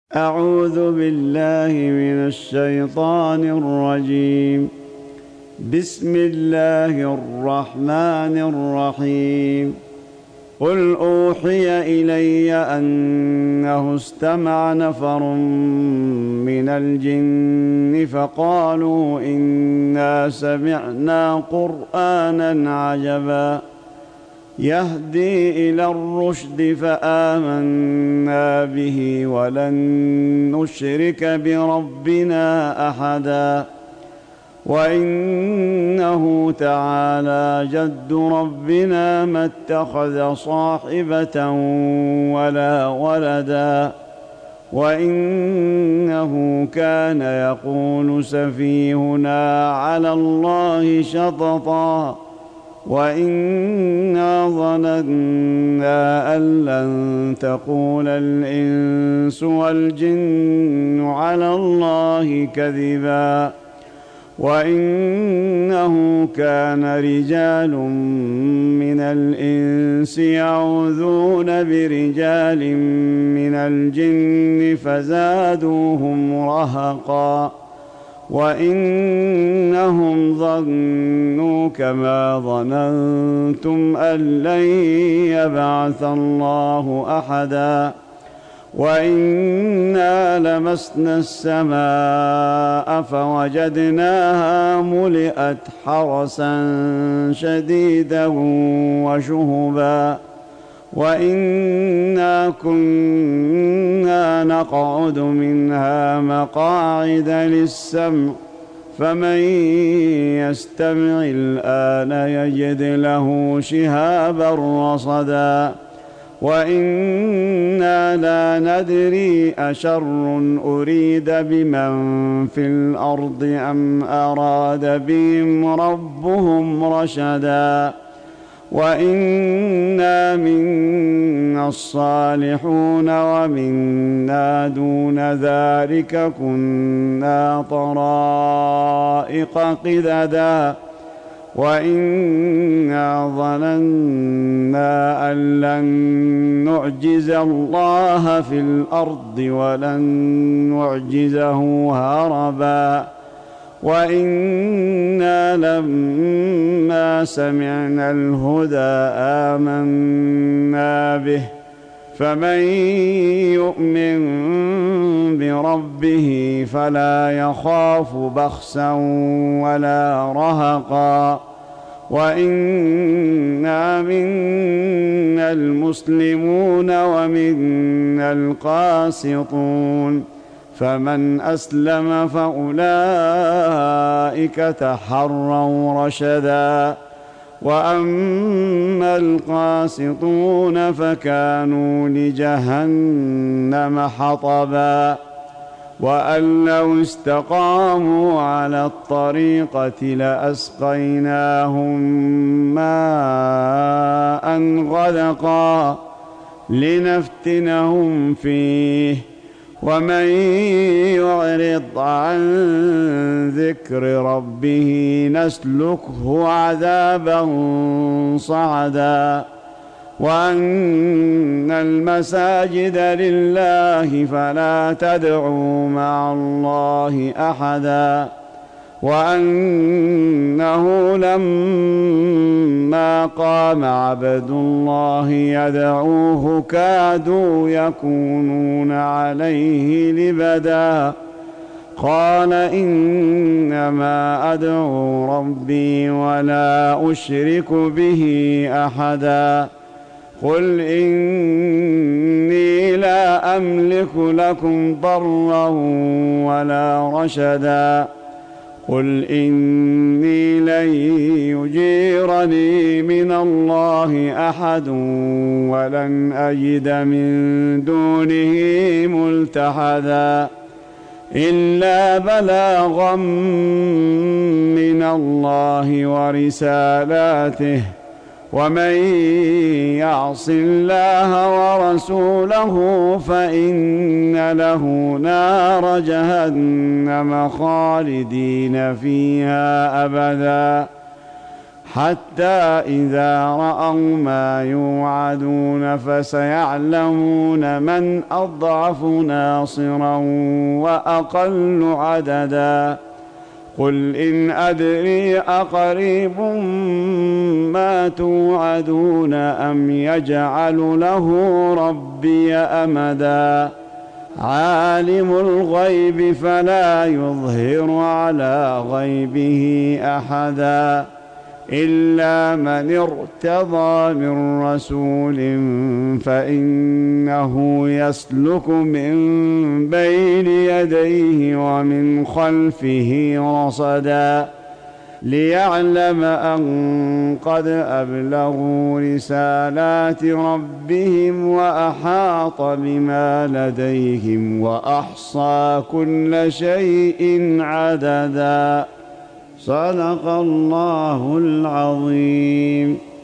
أعوذ بالله من الشيطان الرجيم. بسم الله الرحمن الرحيم. قل أوحي إلي أنه استمع نفر من الجن فقالوا إنا سمعنا قرآنا عجبا يهدي إلى الرشد فآمنا به ولن نشرك بربنا أحدا وإنه تعالى جد ربنا ما اتخذ صاحبة ولا ولدا وإنه كان يقول سفيهنا على الله شططا وإنا ظننا أن لن تقول الإنس والجن على الله كذبا وإنه كان رجال من الإنس يعوذون برجال من الجن فزادوهم رهقا وإنهم ظنوا كما ظننتم أن لن يبعث الله أحدا وإنا لمسنا السماء فوجدناها ملئت حرسا شديدا وشهبا وإنا كنا نقعد منها مقاعد للسمع فمن يستمع الآن يجد له شهابا رصدا وإنا لا ندري أشر أريد بمن في الأرض أم أراد بهم ربهم رشدا وإنا منا الصالحون ومنا دون ذلك كنا طرائق قددا وإنا ظننا أن لن نعجز الله في الأرض ولن نعجزه هربا وإنا لما سمعنا الهدى آمنا به فمن يؤمن بربه فلا يخاف بخسا ولا رهقا وإنا منا المسلمون ومنا القاسطون فمن أسلم فأولئك تحروا رشدا وأما القاسطون فكانوا لجهنم حطبا وأن لو استقاموا على الطريقة لأسقيناهم ماء غدقا لنفتنهم فيه ومن يعرض عن ذكر ربه نسلكه عذابا صعدا وأن المساجد لله فلا تدعوا مع الله أحدا وأنه لما قام عبد الله يدعوه كادوا يكونون عليه لبدا قال إنما أدعو ربي ولا أشرك به أحدا قل إني لا أملك لكم ضرا ولا رشدا قل إني لن يجيرني من الله أحد ولن أجد من دونه ملتحدا إلا بلاغا من الله ورسالاته ومن يعص الله ورسوله فإن له نار جهنم خالدين فيها أبدا حتى إذا رأوا ما يوعدون فسيعلمون من أضعف ناصرا وأقل عددا قل إن أدري أقريب ما توعدون أم يجعل له ربي أمدا عالم الغيب فلا يظهر على غيبه أحدا إلا من ارتضى من رسول فإنه يسلك من بين يديه ومن خلفه رصدا ليعلم أن قد أبلغوا رسالات ربهم وأحاط بما لديهم وأحصى كل شيء عددا صدق الله العظيم.